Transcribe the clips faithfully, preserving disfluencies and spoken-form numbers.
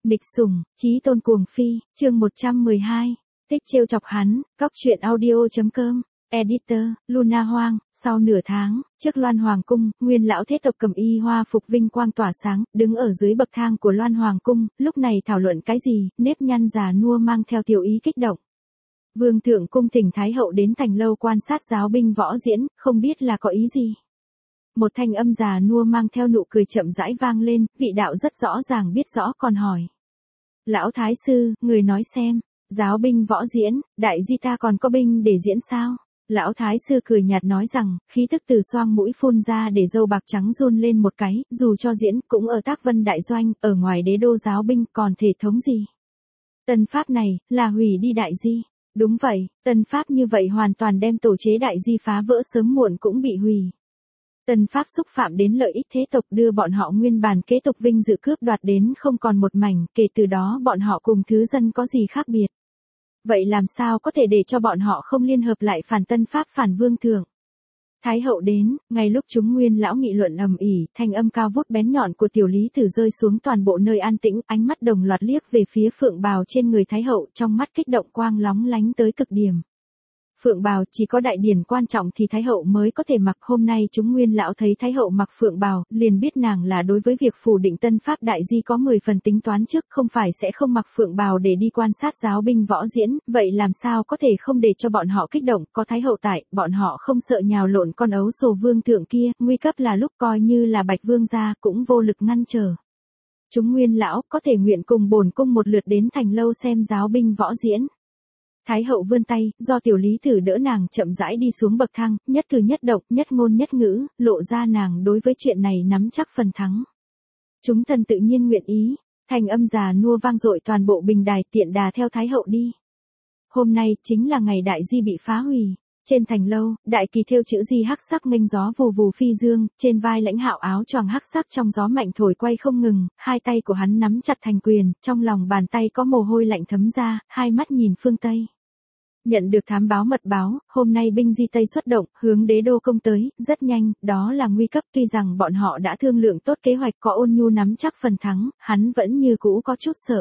Nghịch sủng, chí tôn cuồng phi, chương một trăm mười hai, tích trêu chọc hắn, cóc truyện audio chấm com, editor, Luna Hoang, sau nửa tháng, trước Loan Hoàng Cung, nguyên lão thế tộc cầm y hoa phục vinh quang tỏa sáng, đứng ở dưới bậc thang của Loan Hoàng Cung, lúc này thảo luận cái gì, nếp nhăn già nua mang theo tiểu ý kích động. Vương thượng cung thỉnh Thái hậu đến thành lâu quan sát giáo binh võ diễn, không biết là có ý gì. Một thanh âm già nua mang theo nụ cười chậm rãi vang lên, vị đạo rất rõ ràng biết rõ còn hỏi. Lão Thái sư, người nói xem, giáo binh võ diễn, đại di ta còn có binh để diễn sao? Lão Thái sư cười nhạt nói rằng, khí thức từ xoang mũi phun ra để râu bạc trắng run lên một cái, dù cho diễn cũng ở Tác Vân đại doanh, ở ngoài đế đô giáo binh còn thể thống gì? Tân pháp này, là hủy đi đại di. Đúng vậy, tân pháp như vậy hoàn toàn đem tổ chế đại di phá vỡ sớm muộn cũng bị hủy. Tân pháp xúc phạm đến lợi ích thế tộc đưa bọn họ nguyên bản kế tục vinh dự cướp đoạt đến không còn một mảnh, kể từ đó bọn họ cùng thứ dân có gì khác biệt. Vậy làm sao có thể để cho bọn họ không liên hợp lại phản tân pháp phản vương thượng? Thái hậu đến, ngay lúc chúng nguyên lão nghị luận ầm ĩ, thanh âm cao vút bén nhọn của tiểu lý tử rơi xuống toàn bộ nơi an tĩnh, ánh mắt đồng loạt liếc về phía phượng bào trên người thái hậu, trong mắt kích động quang lóng lánh tới cực điểm. Phượng bào chỉ có đại điển quan trọng thì thái hậu mới có thể mặc, hôm nay chúng nguyên lão thấy thái hậu mặc phượng bào, liền biết nàng là đối với việc phủ định tân pháp đại di có mười phần tính toán trước, không phải sẽ không mặc phượng bào để đi quan sát giáo binh võ diễn, vậy làm sao có thể không để cho bọn họ kích động, có thái hậu tại, bọn họ không sợ nhào lộn con ấu sồ vương thượng kia, nguy cấp là lúc coi như là Bạch vương gia cũng vô lực ngăn trở. Chúng nguyên lão có thể nguyện cùng bổn cung một lượt đến thành lâu xem giáo binh võ diễn. Thái hậu vươn tay, do tiểu lý tử đỡ nàng chậm rãi đi xuống bậc thang, nhất cử nhất động, nhất ngôn nhất ngữ, lộ ra nàng đối với chuyện này nắm chắc phần thắng. Chúng thần tự nhiên nguyện ý, thành âm già nua vang dội toàn bộ bình đài, tiện đà theo thái hậu đi. Hôm nay chính là ngày đại di bị phá hủy. Trên thành lâu, đại kỳ thêu chữ di hắc sắc nghênh gió vù vù phi dương, trên vai lãnh hạo áo choàng hắc sắc trong gió mạnh thổi quay không ngừng, hai tay của hắn nắm chặt thành quyền, trong lòng bàn tay có mồ hôi lạnh thấm ra, hai mắt nhìn phương Tây. Nhận được thám báo mật báo, hôm nay binh di Tây xuất động, hướng đế đô công tới, rất nhanh, đó là nguy cấp, tuy rằng bọn họ đã thương lượng tốt kế hoạch có Ôn Nhu nắm chắc phần thắng, hắn vẫn như cũ có chút sợ.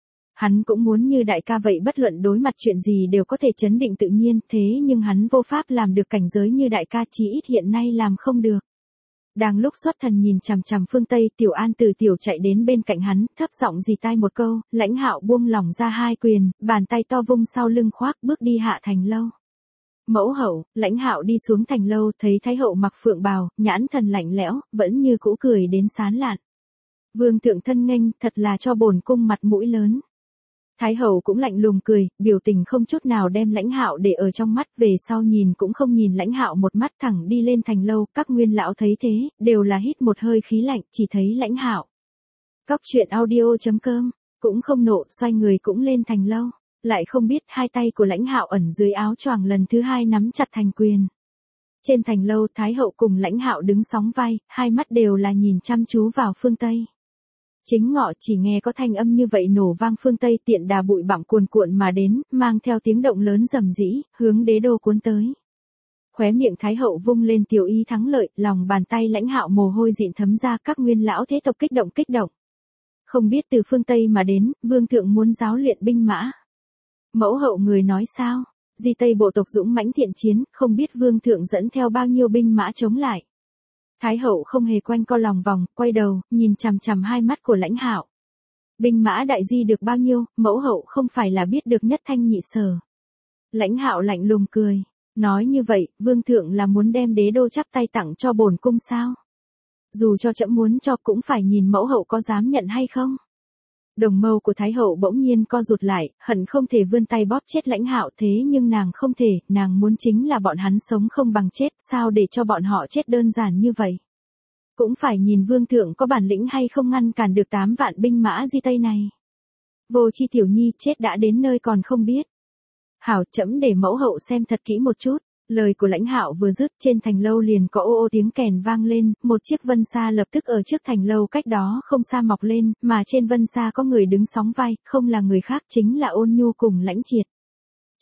Hắn cũng muốn như đại ca vậy bất luận đối mặt chuyện gì đều có thể chấn định tự nhiên, thế nhưng hắn vô pháp làm được cảnh giới như đại ca, chí ít hiện nay làm không được. Đang lúc xuất thần nhìn chằm chằm phương Tây, Tiểu An từ tiểu chạy đến bên cạnh hắn, thấp giọng dì tai một câu, lãnh hạo buông lỏng ra hai quyền, bàn tay to vung sau lưng khoác bước đi hạ thành lâu. Mẫu hậu, lãnh hạo đi xuống thành lâu, thấy thái hậu mặc phượng bào, nhãn thần lạnh lẽo, vẫn như cũ cười đến sán lạn. Vương thượng thân nghênh, thật là cho bổn cung mặt mũi lớn. Thái hậu cũng lạnh lùng cười, biểu tình không chút nào đem lãnh hạo để ở trong mắt, về sau nhìn cũng không nhìn lãnh hạo một mắt, thẳng đi lên thành lâu, các nguyên lão thấy thế, đều là hít một hơi khí lạnh, chỉ thấy lãnh hạo. Cóc truyện audio chấm com, cũng không nộ, xoay người cũng lên thành lâu, lại không biết hai tay của lãnh hạo ẩn dưới áo choàng lần thứ hai nắm chặt thành quyền. Trên thành lâu, thái hậu cùng lãnh hạo đứng sóng vai, hai mắt đều là nhìn chăm chú vào phương Tây. Chính ngọ chỉ nghe có thanh âm như vậy nổ vang, phương Tây tiện đà bụi bặm cuồn cuộn mà đến, mang theo tiếng động lớn rầm rĩ, hướng đế đô cuốn tới. Khóe miệng thái hậu vung lên tiểu ý thắng lợi, lòng bàn tay lãnh hạo mồ hôi dịn thấm ra, các nguyên lão thế tộc kích động kích động. Không biết từ phương Tây mà đến, vương thượng muốn giáo luyện binh mã. Mẫu hậu người nói sao? Di Tây bộ tộc dũng mãnh thiện chiến, không biết vương thượng dẫn theo bao nhiêu binh mã chống lại. Thái hậu không hề quanh co lòng vòng, quay đầu, nhìn chằm chằm hai mắt của lãnh hạo. Binh mã đại di được bao nhiêu, mẫu hậu không phải là biết được nhất thanh nhị sở. Lãnh hạo lạnh lùng cười, nói như vậy, vương thượng là muốn đem đế đô chắp tay tặng cho bổn cung sao? Dù cho trẫm muốn cho cũng phải nhìn mẫu hậu có dám nhận hay không? Đồng mâu của thái hậu bỗng nhiên co rụt lại, hận không thể vươn tay bóp chết lãnh hạo, thế nhưng nàng không thể, nàng muốn chính là bọn hắn sống không bằng chết, sao để cho bọn họ chết đơn giản như vậy. Cũng phải nhìn vương thượng có bản lĩnh hay không ngăn cản được tám vạn binh mã di Tây này. Vô chi tiểu nhi chết đã đến nơi còn không biết. Hảo, trẫm để mẫu hậu xem thật kỹ một chút. Lời của lãnh hạo vừa dứt, trên thành lâu liền có ô ô tiếng kèn vang lên, một chiếc vân xa lập tức ở trước thành lâu cách đó không xa mọc lên, mà trên vân xa có người đứng sóng vai, không là người khác chính là Ôn Nhu cùng Lãnh Triệt.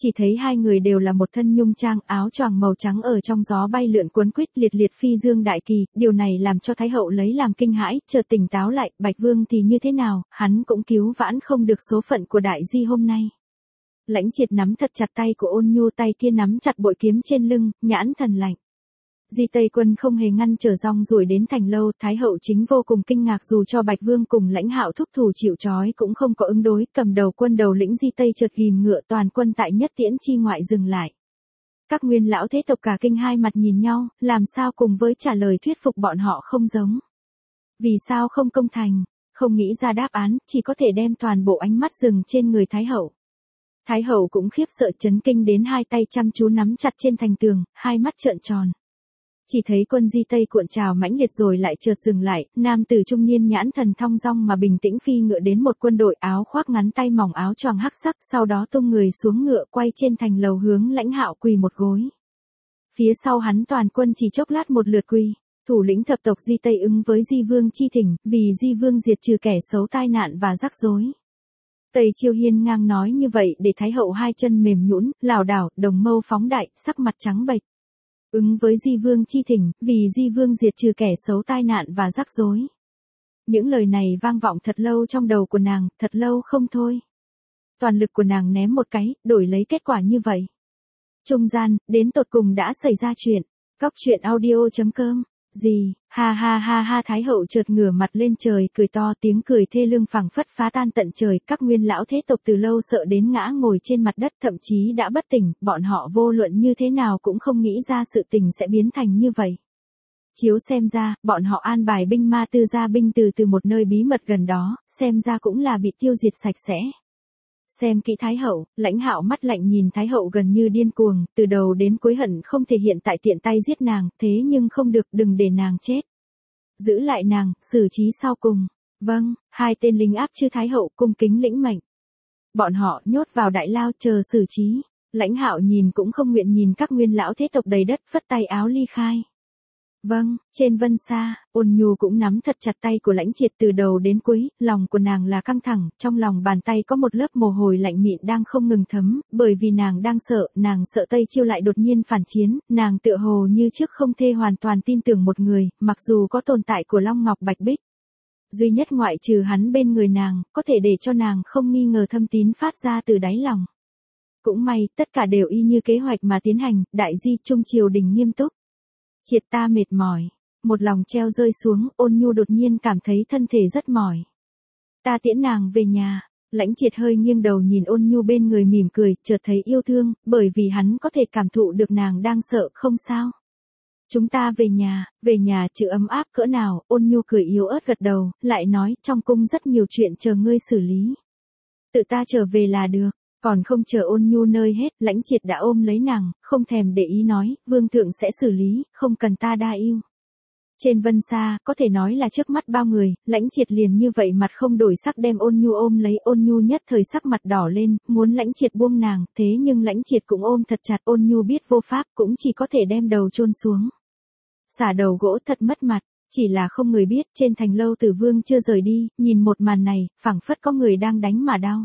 Chỉ thấy hai người đều là một thân nhung trang áo choàng màu trắng ở trong gió bay lượn cuốn quýt liệt liệt phi dương đại kỳ, điều này làm cho Thái hậu lấy làm kinh hãi, chợt tỉnh táo lại, Bạch Vương thì như thế nào, hắn cũng cứu vãn không được số phận của đại di hôm nay. Lãnh Triệt nắm thật chặt tay của Ôn Nhu, tay kia nắm chặt bội kiếm trên lưng, nhãn thần lạnh. Di Tây Quân không hề ngăn trở rong ruổi đến thành lâu, Thái hậu chính vô cùng kinh ngạc, dù cho Bạch Vương cùng Lãnh Hạo thúc thủ chịu trói cũng không có ứng đối, cầm đầu quân đầu lĩnh Di Tây chợt ghìm ngựa, toàn quân tại Nhất Tiễn chi ngoại dừng lại. Các nguyên lão thế tộc cả kinh hai mặt nhìn nhau, làm sao cùng với trả lời thuyết phục bọn họ không giống. Vì sao không công thành, không nghĩ ra đáp án, chỉ có thể đem toàn bộ ánh mắt dừng trên người Thái hậu. Thái hậu cũng khiếp sợ chấn kinh đến hai tay chăm chú nắm chặt trên thành tường, hai mắt trợn tròn. Chỉ thấy quân Di Tây cuộn trào mãnh liệt rồi lại chợt dừng lại, nam tử trung niên nhãn thần thong dong mà bình tĩnh phi ngựa đến một quân đội áo khoác ngắn tay mỏng áo choàng hắc sắc, sau đó tung người xuống ngựa quay trên thành lầu hướng Lãnh Hạo quỳ một gối. Phía sau hắn toàn quân chỉ chốc lát một lượt quỳ, thủ lĩnh thập tộc Di Tây ứng với Di Vương chi thỉnh, vì Di Vương diệt trừ kẻ xấu tai nạn và rắc rối. Tây Chiêu hiên ngang nói như vậy để Thái hậu hai chân mềm nhũn, lảo đảo, đồng mâu phóng đại, sắc mặt trắng bệch. Ứng với Di Vương chi thỉnh, vì Di Vương diệt trừ kẻ xấu tai nạn và rắc rối. Những lời này vang vọng thật lâu trong đầu của nàng, thật lâu không thôi. Toàn lực của nàng ném một cái, đổi lấy kết quả như vậy. Trung gian, đến tột cùng đã xảy ra chuyện. Góc truyện audio chấm com. Gì, ha ha ha ha, Thái hậu chợt ngửa mặt lên trời cười to, tiếng cười thê lương phảng phất phá tan tận trời, các nguyên lão thế tộc từ lâu sợ đến ngã ngồi trên mặt đất, thậm chí đã bất tỉnh, bọn họ vô luận như thế nào cũng không nghĩ ra sự tình sẽ biến thành như vậy. Chiếu xem ra, bọn họ an bài binh ma tư gia binh từ từ một nơi bí mật gần đó, xem ra cũng là bị tiêu diệt sạch sẽ. Xem kỹ Thái hậu, Lãnh Hạo mắt lạnh nhìn Thái hậu gần như điên cuồng, từ đầu đến cuối hận không thể hiện tại tiện tay giết nàng, thế nhưng không được, đừng để nàng chết. Giữ lại nàng, xử trí sau cùng. Vâng, hai tên lính áp chư Thái hậu cung kính lĩnh mệnh. Bọn họ nhốt vào đại lao chờ xử trí. Lãnh Hạo nhìn cũng không nguyện nhìn các nguyên lão thế tộc đầy đất, phất tay áo ly khai. Vâng, trên Vân Sa, Ôn Nhu cũng nắm thật chặt tay của Lãnh Triệt từ đầu đến cuối, lòng của nàng là căng thẳng, trong lòng bàn tay có một lớp mồ hôi lạnh mịn đang không ngừng thấm, bởi vì nàng đang sợ, nàng sợ Tây Chiêu lại đột nhiên phản chiến, nàng tựa hồ như trước không thể hoàn toàn tin tưởng một người, mặc dù có tồn tại của Long Ngọc Bạch Bích. Duy nhất ngoại trừ hắn bên người nàng, có thể để cho nàng không nghi ngờ thâm tín phát ra từ đáy lòng. Cũng may, tất cả đều y như kế hoạch mà tiến hành, đại di trung triều đình nghiêm túc. Triệt ta mệt mỏi, một lòng treo rơi xuống, Ôn Nhu đột nhiên cảm thấy thân thể rất mỏi. Ta tiễn nàng về nhà. Lãnh Triệt hơi nghiêng đầu nhìn Ôn Nhu bên người mỉm cười, chợt thấy yêu thương, bởi vì hắn có thể cảm thụ được nàng đang sợ, không sao. Chúng ta về nhà, về nhà chữ ấm áp cỡ nào, Ôn Nhu cười yếu ớt gật đầu, lại nói, trong cung rất nhiều chuyện chờ ngươi xử lý. Tự ta trở về là được. Còn không chờ Ôn Nhu nơi hết, Lãnh Triệt đã ôm lấy nàng, không thèm để ý nói, vương thượng sẽ xử lý, không cần ta đa yêu. Trên Vân Sa, có thể nói là trước mắt bao người, Lãnh Triệt liền như vậy mặt không đổi sắc đem Ôn Nhu ôm lấy, Ôn Nhu nhất thời sắc mặt đỏ lên, muốn Lãnh Triệt buông nàng, thế nhưng Lãnh Triệt cũng ôm thật chặt, Ôn Nhu biết vô pháp, cũng chỉ có thể đem đầu chôn xuống. Xả đầu gỗ thật mất mặt, chỉ là không người biết, trên thành lâu Tử Vương chưa rời đi, nhìn một màn này, phảng phất có người đang đánh mà đau.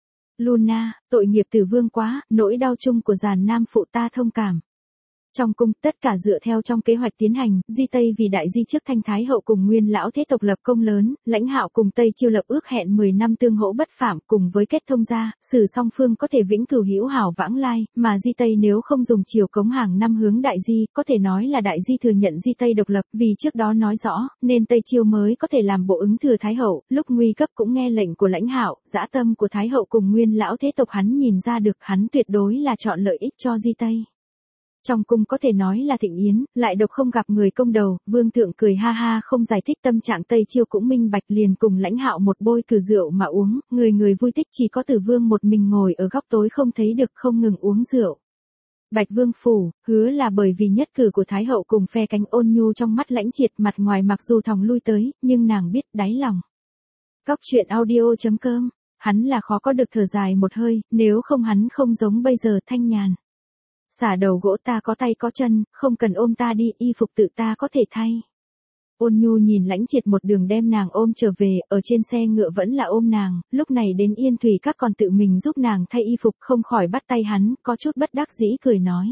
Luna, tội nghiệp Tử Vương quá, nỗi đau chung của giàn nam phụ ta thông cảm. Trong cung, tất cả dựa theo trong kế hoạch tiến hành, Di Tây vì đại di trước Thanh Thái hậu cùng nguyên lão thế tộc lập công lớn, Lãnh Hạo cùng Tây Chiêu lập ước hẹn mười năm tương hỗ bất phạm, cùng với kết thông gia, sử song phương có thể vĩnh cửu hữu hảo vãng lai, mà Di Tây nếu không dùng chiều cống hàng năm hướng đại di, có thể nói là đại di thừa nhận Di Tây độc lập, vì trước đó nói rõ, nên Tây Chiêu mới có thể làm bộ ứng thừa Thái hậu, lúc nguy cấp cũng nghe lệnh của Lãnh Hạo, dã tâm của Thái hậu cùng nguyên lão thế tộc hắn nhìn ra được, hắn tuyệt đối là chọn lợi ích cho Di Tây. Trong cung có thể nói là thịnh yến, lại độc không gặp người công đầu, vương thượng cười ha ha không giải thích tâm trạng Tây Chiêu cũng minh bạch liền cùng Lãnh Hạo một bôi cử rượu mà uống, người người vui thích chỉ có Tử Vương một mình ngồi ở góc tối không thấy được không ngừng uống rượu. Bạch Vương phủ, hứa là bởi vì nhất cử của Thái hậu cùng phe cánh Ôn Nhu trong mắt Lãnh Triệt mặt ngoài mặc dù thòng lui tới, nhưng nàng biết đáy lòng. Góc truyện audio chấm com, hắn là khó có được thở dài một hơi, nếu không hắn không giống bây giờ thanh nhàn. Xả đầu gỗ ta có tay có chân, không cần ôm ta đi, y phục tự ta có thể thay. Ôn Nhu nhìn Lãnh Triệt một đường đem nàng ôm trở về, ở trên xe ngựa vẫn là ôm nàng, lúc này đến Yên Thủy Các còn tự mình giúp nàng thay y phục, không khỏi bắt tay hắn, có chút bất đắc dĩ cười nói.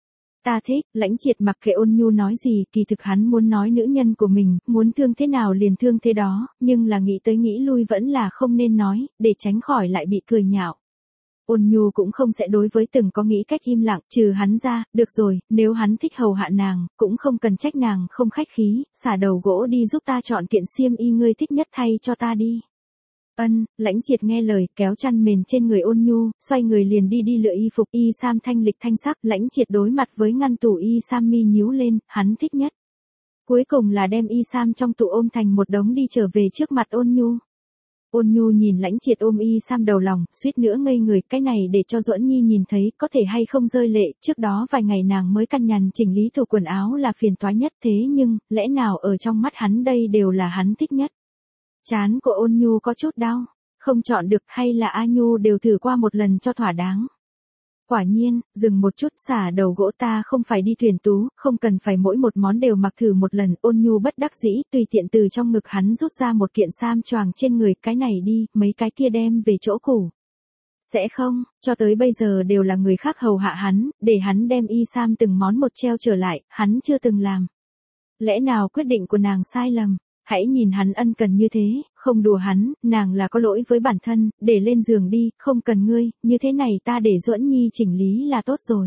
Ta thích. Lãnh Triệt mặc kệ Ôn Nhu nói gì, kỳ thực hắn muốn nói nữ nhân của mình, muốn thương thế nào liền thương thế đó, nhưng là nghĩ tới nghĩ lui vẫn là không nên nói, để tránh khỏi lại bị cười nhạo. Ôn Nhu cũng không sẽ đối với từng có nghĩ cách im lặng, trừ hắn ra, được rồi, nếu hắn thích hầu hạ nàng, cũng không cần trách nàng không khách khí, xả đầu gỗ đi giúp ta chọn kiện xiêm y ngươi thích nhất thay cho ta đi. Ân. Lãnh Triệt nghe lời, kéo chăn mền trên người Ôn Nhu, xoay người liền đi đi lựa y phục, y sam thanh lịch thanh sắc, Lãnh Triệt đối mặt với ngăn tủ y sam mi nhíu lên, hắn thích nhất. Cuối cùng là đem y sam trong tủ ôm thành một đống đi trở về trước mặt Ôn Nhu. Ôn Nhu nhìn Lãnh Triệt ôm y sam đầu lòng, suýt nữa ngây người, cái này để cho Duẫn Nhi nhìn thấy, có thể hay không rơi lệ, trước đó vài ngày nàng mới căn nhằn chỉnh lý tủ quần áo là phiền toái nhất, thế nhưng, lẽ nào ở trong mắt hắn đây đều là hắn thích nhất. Trán của Ôn Nhu có chút đau, không chọn được, hay là A Nhu đều thử qua một lần cho thỏa đáng. Quả nhiên, dừng một chút, xả đầu gỗ, ta không phải đi tuyển tú, không cần phải mỗi một món đều mặc thử một lần. Ôn Nhu bất đắc dĩ, tùy tiện từ trong ngực hắn rút ra một kiện sam choàng trên người, cái này đi, mấy cái kia đem về chỗ cũ. Sẽ không, cho tới bây giờ đều là người khác hầu hạ hắn, để hắn đem y sam từng món một treo trở lại, hắn chưa từng làm. Lẽ nào quyết định của nàng sai lầm? Hãy nhìn hắn ân cần như thế, không đùa hắn, nàng là có lỗi với bản thân, để lên giường đi, không cần ngươi, như thế này ta để Duẫn Nhi chỉnh lý là tốt rồi.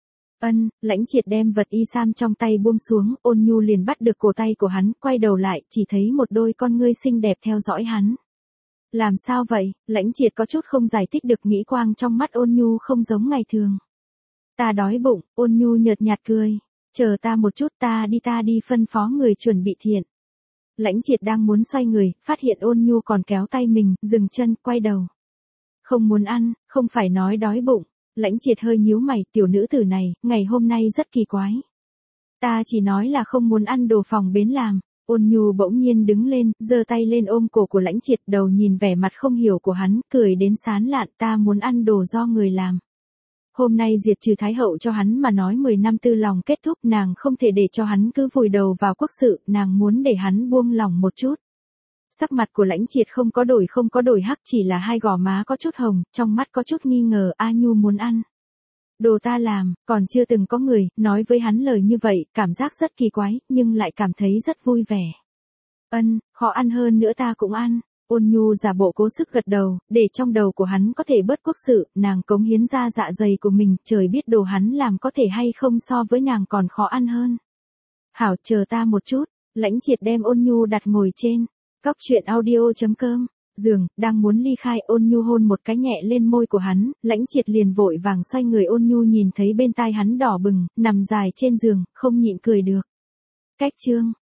Ân. Lãnh Triệt đem vật y sam trong tay buông xuống, Ôn Nhu liền bắt được cổ tay của hắn, quay đầu lại, chỉ thấy một đôi con ngươi xinh đẹp theo dõi hắn. Làm sao vậy? Lãnh Triệt có chút không giải thích được, nghĩ quang trong mắt Ôn Nhu không giống ngày thường. Ta đói bụng. Ôn Nhu nhợt nhạt cười. Chờ ta một chút, ta đi ta đi phân phó người chuẩn bị thiện. Lãnh Triệt đang muốn xoay người, phát hiện Ôn Nhu còn kéo tay mình, dừng chân, quay đầu. Không muốn ăn, không phải nói đói bụng. Lãnh Triệt hơi nhíu mày, tiểu nữ tử này, ngày hôm nay rất kỳ quái. Ta chỉ nói là không muốn ăn đồ phòng bến làm. Ôn Nhu bỗng nhiên đứng lên, giơ tay lên ôm cổ của Lãnh Triệt, đầu nhìn vẻ mặt không hiểu của hắn, cười đến sán lạn, ta muốn ăn đồ do người làm. Hôm nay diệt trừ Thái Hậu cho hắn mà nói mười năm tư lòng kết thúc, nàng không thể để cho hắn cứ vùi đầu vào quốc sự, nàng muốn để hắn buông lòng một chút. Sắc mặt của Lãnh Triệt không có đổi không có đổi hắc, chỉ là hai gò má có chút hồng, trong mắt có chút nghi ngờ. A Nhu muốn ăn đồ ta làm, còn chưa từng có người nói với hắn lời như vậy, cảm giác rất kỳ quái, nhưng lại cảm thấy rất vui vẻ. Ân, khó ăn hơn nữa ta cũng ăn. Ôn Nhu giả bộ cố sức gật đầu, để trong đầu của hắn có thể bớt quốc sự, nàng cống hiến ra dạ dày của mình, trời biết đồ hắn làm có thể hay không so với nàng còn khó ăn hơn. Hảo, chờ ta một chút. Lãnh Triệt đem Ôn Nhu đặt ngồi trên góc truyện audio chấm com giường, đang muốn ly khai, Ôn Nhu hôn một cái nhẹ lên môi của hắn, Lãnh Triệt liền vội vàng xoay người, Ôn Nhu nhìn thấy bên tai hắn đỏ bừng, nằm dài trên giường, không nhịn cười được. Cách chương